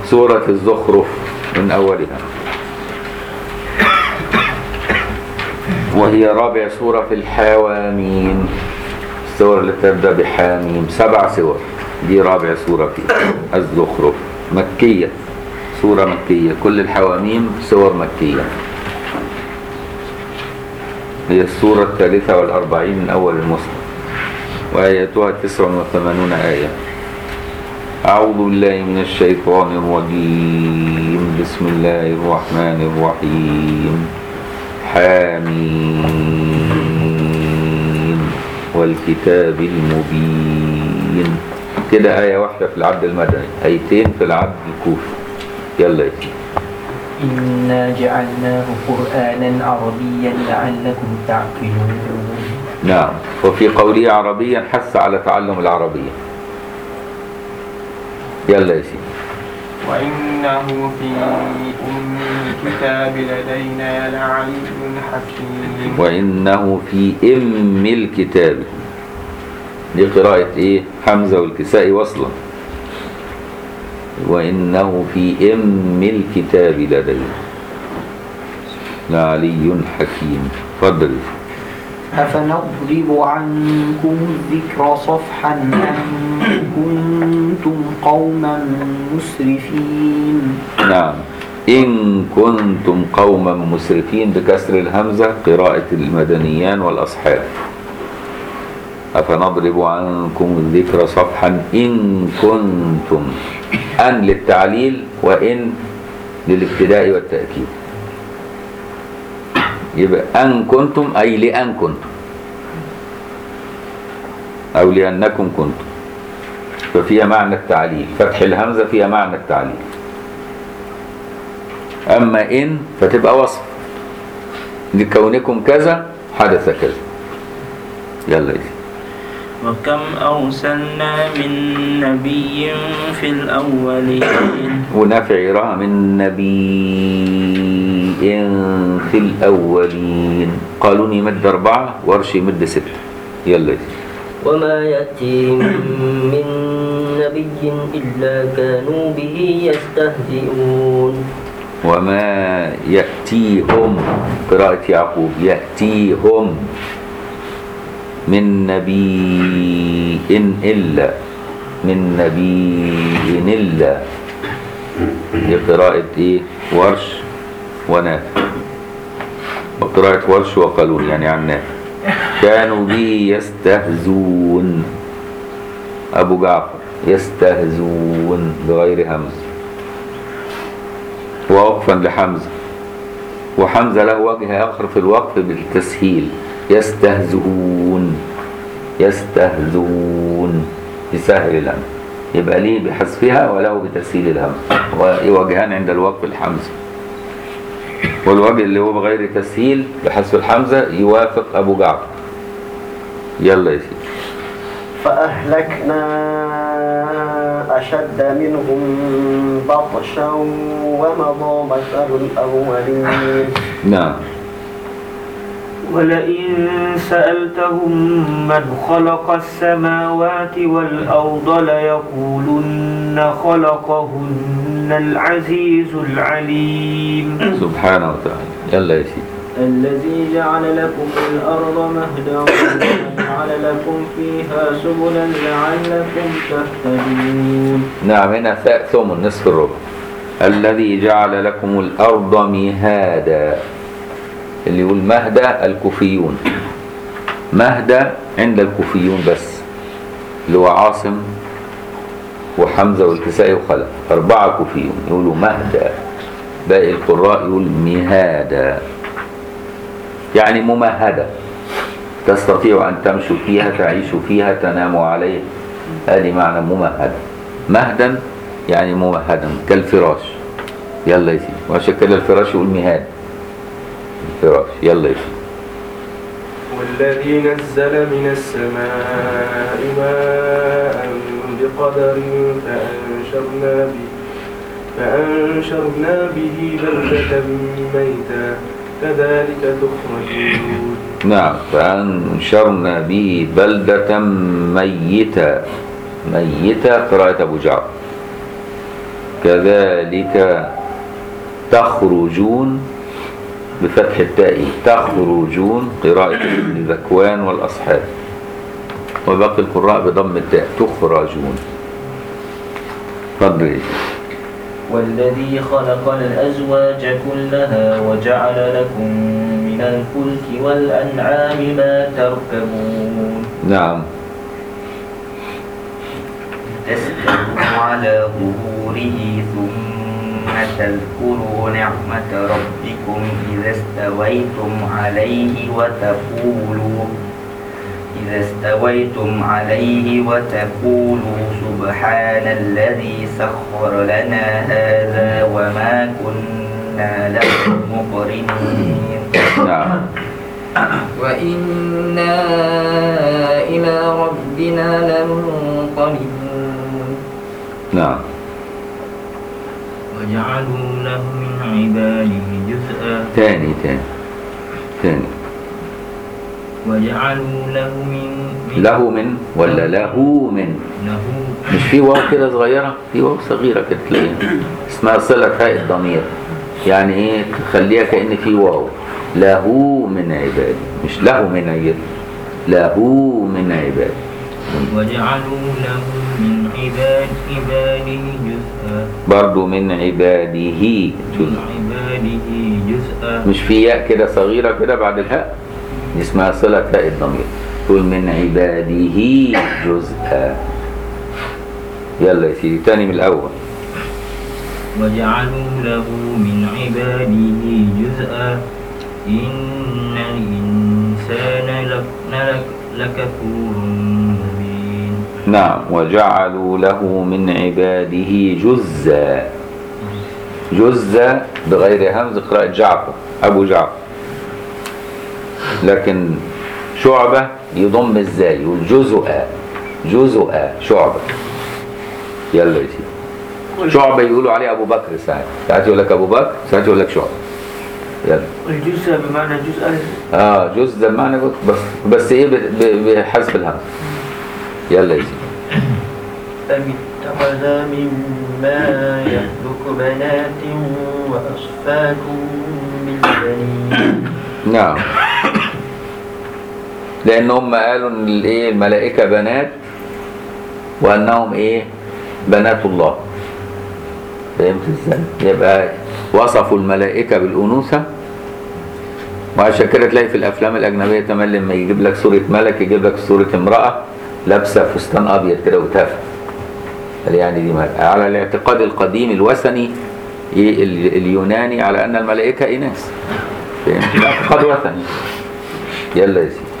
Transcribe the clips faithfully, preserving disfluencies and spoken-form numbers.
سورة الزخرف من أولها، وهي رابع سورة في الحواميم، السور اللي تبدأ بحاميم، سبع سور، دي رابع سورة فيها الزخرف، مكية، سورة مكية، كل الحواميم سور مكية. هي السورة الثالثة والأربعين من أول المصحف، وآياتها تسع وثمانون آية. أعوذ بالله من الشيطان الرجيم، بسم الله الرحمن الرحيم. حامين والكتاب المبين. كده آية واحدة في العد المدني، آيتين في العد الكوفي. يلا يا سيدي. إنا جعلناه قرآنا عربيا لعلكم تعقلون. نعم، وفي قوله عربيا حث على تعلم العربية. يلا يا سيدي. وإنه في أم الكتاب لدينا لعلي حكيم. وإنه في أم الكتاب، دي قراءة إيه؟ حمزة والكسائي وصلا. وإنه في أم الكتاب لدينا لعلي حكيم. تفضل. أفنضرب عنكم الذكر صفحا أن كنتم قوما مسرفين. نعم، إن كنتم قوما مسرفين بكسر الهمزة، قراءة المدنيان والأصحاب. أفنضرب عنكم الذكر صفحا إن كنتم، أن للتعليل وإن للابتداء والتأكيد. يبقى أن كنتم أي لأن كنتم أو لأنكم كنتم، ففيها معنى التعليل، فتح الهمزة فيها معنى التعليل. أما إن فتبقى وصف لكونكم كذا حدث كذا. يلا يا وكم أرسلنا من نبي في الأولين. ونافع رأى من نبي في الأولين. قالوا يمد أربعة ورش يمد ستة. يلا يا وما يأتيهم من نبي إلا كانوا به يستهزئون. وما يأتيهم، قراءة يعقوب، يأتيهم من نبي إلا، من نبي إلا، دي قراءة إيه؟ ورش ونافع، وقراءة ورش وقالون يعني عن نافع. كانوا بي يستهزون، أبو جعفر يستهزون بغير همزة، ووقفا لحمزة، وحمزة له وجه آخر في الوقف بالتسهيل، يستهزئون، يستهزون بسهل الهمزة، يبقى ليه بحذفها وله بتسهيل الهمزة، ووجهان عند الوقف الحمزة. والوجه اللي هو بغير تسهيل بحذف الحمزة يوافق أبو جعفر. يلا يا سيدي. فأهلكنا أشد منهم بطشا ومضى مثل الأولين. نعم. ولئن سألتهم من خلق السماوات والأرض ليقولن خلقهن العزيز العليم. سبحانه وتعالى. يلا يا سيدي. الذي جعل لكم الأرض مهدا وجعل لكم فيها سبلا لعلكم تهتدون. نعم، هنا ثاء ثمن نصف الربع. الذي جعل لكم الأرض مهادا، اللي يقول مهدا الكوفيون، مهدا عند الكوفيون بس، اللي هو عاصم وحمزة والكسائي وخلف، أربعة كوفيون يقولوا مهدا، باقي القراء يقول مهادا، يعني ممهدة، تستطيع أن تمشوا فيها، تعيشوا فيها، تناموا عليها، هذه معنى ممهدة. مهدا يعني ممهدا كالفراش. يلا يا سيدي، وعشان كده الفراش يقول مهاد الفراش. يلا يا سيدي. والذي نزل من السماء ماء بقدر فأنشرنا به فأنشرنا به بلدة ميتا كذلك تخرجون. نعم، فأنشرنا به بلدة ميتا، ميتا قراءة أبو جعفر. كذلك تخرجون بفتح التاء، تخرجون قراءة ابن ذكوان والأصحاب، وباقي القراء بضم التاء تخرجون. تفضل. والذي خلق الأزواج كلها وجعل لكم من الفلك والأنعام ما تركبون. نعم. تستووا على ظهوره ثم تذكروا نعمة ربكم إذا استويتم عليه وتقولوا إذا استويتم عليه وتقولوا سبحان الذي سخر لنا هذا وما كنا له مقرنين. نعم. وإنا إلى ربنا لمنقلبون. نعم. وجعلوا له من عباده جزءا. تاني تاني تاني. وجعلوا له من, من له من ولا له من؟ له. مش في واو كده صغيرة؟ في واو صغيرة كده تلاقيها اسمها صلة هاء الضمير، يعني ايه تخليها كأن في واو. له من عبادي، مش له من عبادي، له من عبادي. وجعلوا له من عباد عباده جزءا. برضو من عباده جزء. من عباده جزءا. مش في ياء كده صغيرة كده بعد الهاء، دي اسمها صلة هاء الضمير. تقول من عباده جزءا. يلا يا سيدي تاني من الأول. وجعلوا له من عباده جزءا إن الإنسان لك لكفور مبين. نعم. وجعلوا له من عباده جزءا. جزء بغير همز قراءة جعفر أبو جعفر، لكن شعبة يضم الزاي والجزء جزء شعبة. يلا يا سيدي. شعبة يقولوا عليه أبو بكر، ساعات ساعات يقول لك أبو بكر، ساعات يقول لك شعبة. يلا. الجزء بمعنى جزء. اه جزء بمعنى بس بس ايه بحذف الهمز. يلا يا سيدي. أم اتخذ مما يخلق بنات وأصفاكم بالبنين. نعم. لأن هم قالوا إن الايه الملائكة بنات وأنهم ايه بنات الله. فهمت ازاي؟ يبقى وصفوا الملائكة بالأنوثة، وعشان كده تلاقي في الأفلام الأجنبية تمام لما يجيب لك صورة ملك يجيب لك صورة امرأة لابسة فستان أبيض كده وتافه، يعني دي ملك. على الاعتقاد القديم الوثني اليوناني على أن الملائكة إناث. فهمت؟ اعتقاد وثني. يلا يا سيدي.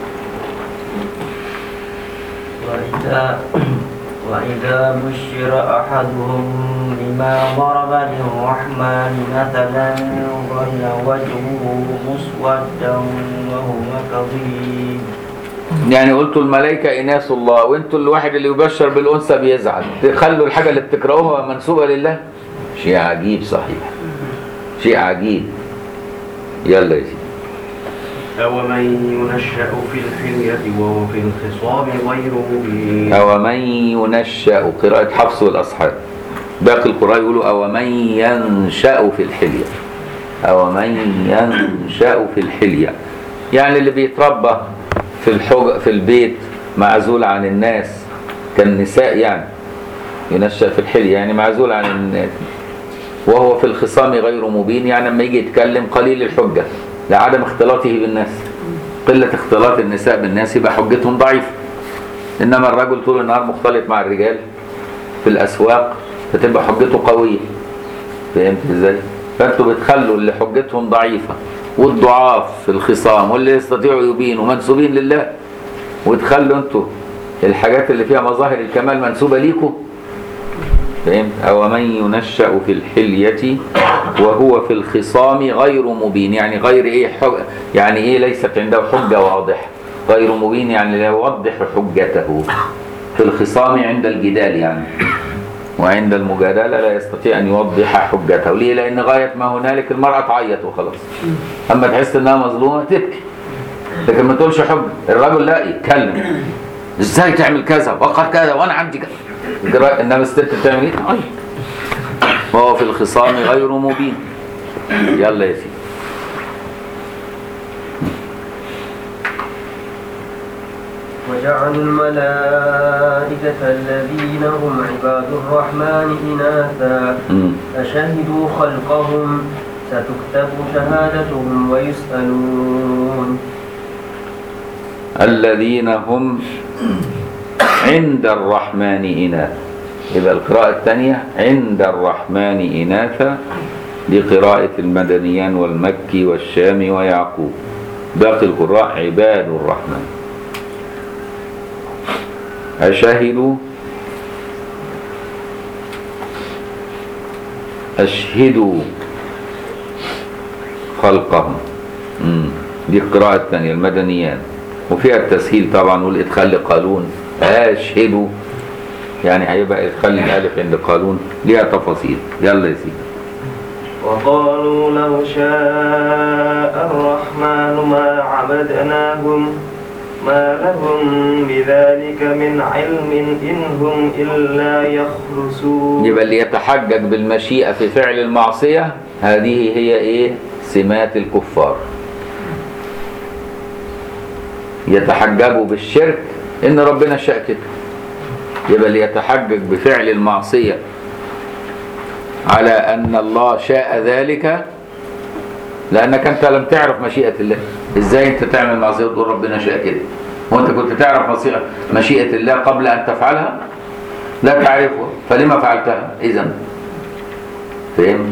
وإذا وإذا بشر أحدهم بما ضرب للرحمن مثلا ظل وجهه مسودا وهو كظيم. يعني قلتوا الملائكة إناث الله، وانتوا الواحد اللي يبشر بالأنثى بيزعل، تخلوا الحاجة اللي بتكرهوها منسوبة لله. شيء عجيب صحيح، شيء عجيب. يلا يا سيدي. أومن ينشأ في الحلية وهو في الخصام غير مبين. أومن ينشأ قراءة حفص والأصحاب. باقي القراء يقولوا أومن ينشأ في الحلية. أومن ينشأ في الحلية، يعني اللي بيتربى في الحج في البيت معزول عن الناس كالنساء، يعني ينشأ في الحلية يعني معزول عن الناس. وهو في الخصام غير مبين، يعني لما يجي يتكلم قليل الحجة لعدم اختلاطه بالناس. قلة اختلاط النساء بالناس يبقى حجتهم ضعيفة. إنما الرجل طول النهار مختلط مع الرجال في الأسواق فتبقى حجته قوية. فهمت ازاي؟ فانتوا بتخلوا اللي حجتهم ضعيفة والضعاف في الخصام واللي يستطيعوا يبينوا منسوبين لله، وتخلوا انتوا الحاجات اللي فيها مظاهر الكمال منسوبة ليكوا. فهمت؟ أو من ينشأ في الحلية وهو في الخصام غير مبين، يعني غير ايه حج... يعني ايه ليست عنده حجة واضحة. غير مبين يعني لا يوضح حجته في الخصام عند الجدال يعني، وعند المجادلة لا يستطيع أن يوضح حجته. ليه؟ لأن غاية ما هنالك المرأة تعيط وخلاص. أما تحس أنها مظلومة تبكي، لكن ما تقولش حجة. الرجل لا يتكلم، إزاي تعمل كذا وقد كذا وأنا عندي كذا. إنما الست بتعمل إيه؟ تعيط. وهو في الخصام غير مبين. يلا يا سيدي. وجعلوا الملائكة الذين هم عباد الرحمن إناثا مم. أشهدوا خلقهم ستكتب شهادتهم ويسألون. الذين هم عند الرحمن إناثا. يبقى القراءة الثانية عند الرحمن إناثا، دي قراءة المدنيان والمكي والشامي ويعقوب. باقي القراء عباد الرحمن. أشهدوا أشهدوا خلقهم. مم. دي القراءة الثانية المدنيان، وفيها التسهيل طبعا والإدخال لقالون. أشهدوا يعني هيبقى إدخال الألف عند قالون، ليها تفاصيل. يلا يا سيدي. وقالوا لو شاء الرحمن ما عبدناهم ما لهم بذلك من علم إن هم إلا يخرسون. يبقى اللي يتحجج بالمشيئة في فعل المعصية هذه هي إيه؟ سمات الكفار. يتحججوا بالشرك إن ربنا شاء كده. يبقى اللي يتحجج بفعل المعصية على أن الله شاء ذلك، لأنك أنت لم تعرف مشيئة الله. إزاي أنت تعمل معصية وتقول ربنا شاء كده؟ وأنت كنت تعرف مشيئة الله قبل أن تفعلها؟ لا تعرفها، فلما فعلتها إذن؟ فهم؟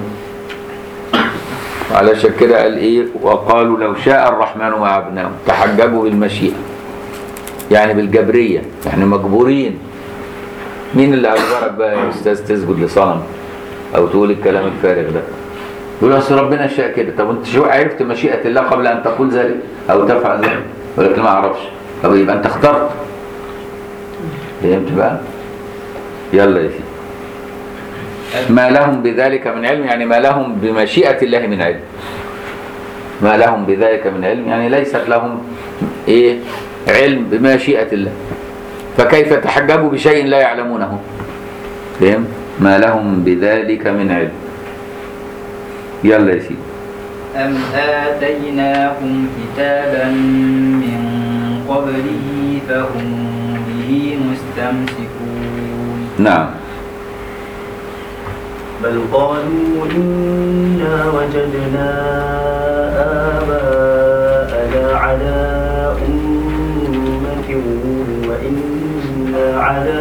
علشان كده قال إيه؟ وقالوا لو شاء الرحمن ما عبدناهم. تحججوا بالمشيئة يعني بالجبرية، يعني مجبورين. مين اللي أجبرك بقى يا أستاذ تسجد لصنم أو تقول الكلام الفارغ ده؟ يقول أصل ربنا شاء كده. طب أنت شو عرفت مشيئة الله قبل أن تقول ذلك أو تفعل ذلك؟ ولكن ما أعرفش. طب يبقى أنت اخترت. فهمت بقى؟ يلا يا سيدي. ما لهم بذلك من علم يعني ما لهم بمشيئة الله من علم. ما لهم بذلك من علم يعني ليست لهم إيه؟ علم بمشيئة الله. فكيف تحجبوا بشيء لا يعلمونه؟ فهم؟ ما لهم بذلك من علم. يلا يا سيدي. أم آتيناهم كتابا من قبله فهم به مستمسكون. نعم. بل قالوا إنا وجدنا آباءنا على أمة وإنا على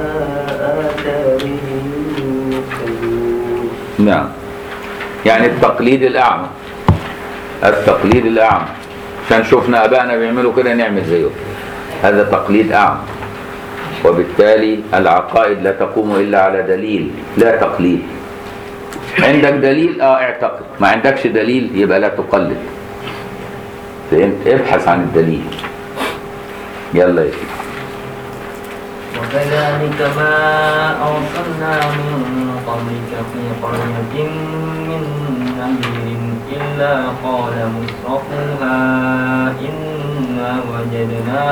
آثارهم مقتدون. نعم. يعني التقليد الأعمى. التقليد الأعمى عشان شفنا أبائنا بيعملوا كده نعمل زيهم. هذا تقليد أعمى، وبالتالي العقائد لا تقوم إلا على دليل لا تقليد. عندك دليل اه اعتقد، ما عندكش دليل يبقى لا تقلد. فهمت؟ ابحث عن الدليل. يلا يا سيدي. وكذلك ما أرسلنا من قبلك في قرية من نذير إلا قال مترفوها إنا وجدنا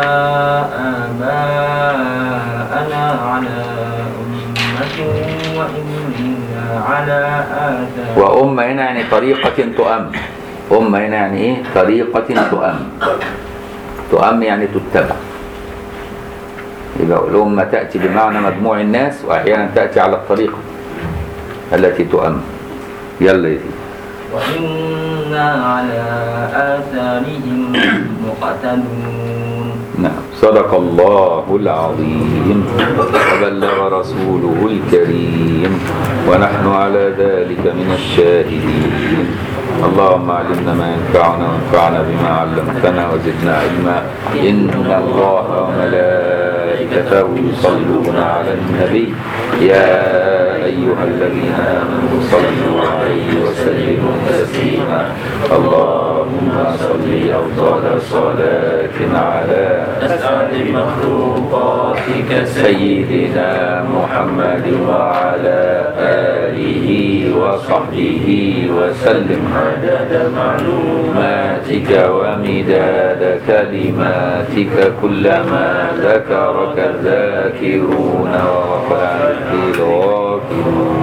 آباءنا على أمة وإنا على آثار. وأمة هنا يعني طريقة تؤم. أمة هنا يعني إيه؟ طريقة تؤم. تؤم يعني تتبع. يبقى الأمة تأتي بمعنى مجموع الناس، وأحيانا تأتي على الطريقة التي تؤم. يلا يا سيدي. وإنا على آثارهم مقتدون. نعم. صدق الله العظيم وبلغ رسوله الكريم ونحن على ذلك من الشاهدين. اللهم علمنا ما ينفعنا وانفعنا بما علمتنا وزدنا علما. إن الله وملائكته يصلون على النبي يا أيها الذين آمنوا صلوا عليه وسلموا تسليما. اللهم صل أفضل صلاة على أسعد مخلوقاتك سيدنا محمد وعلى آله وصحبه وسلم عدد معلوماتك ومداد كلماتك كلما ذكرك الذاكرون وغفل عنك الغافلون.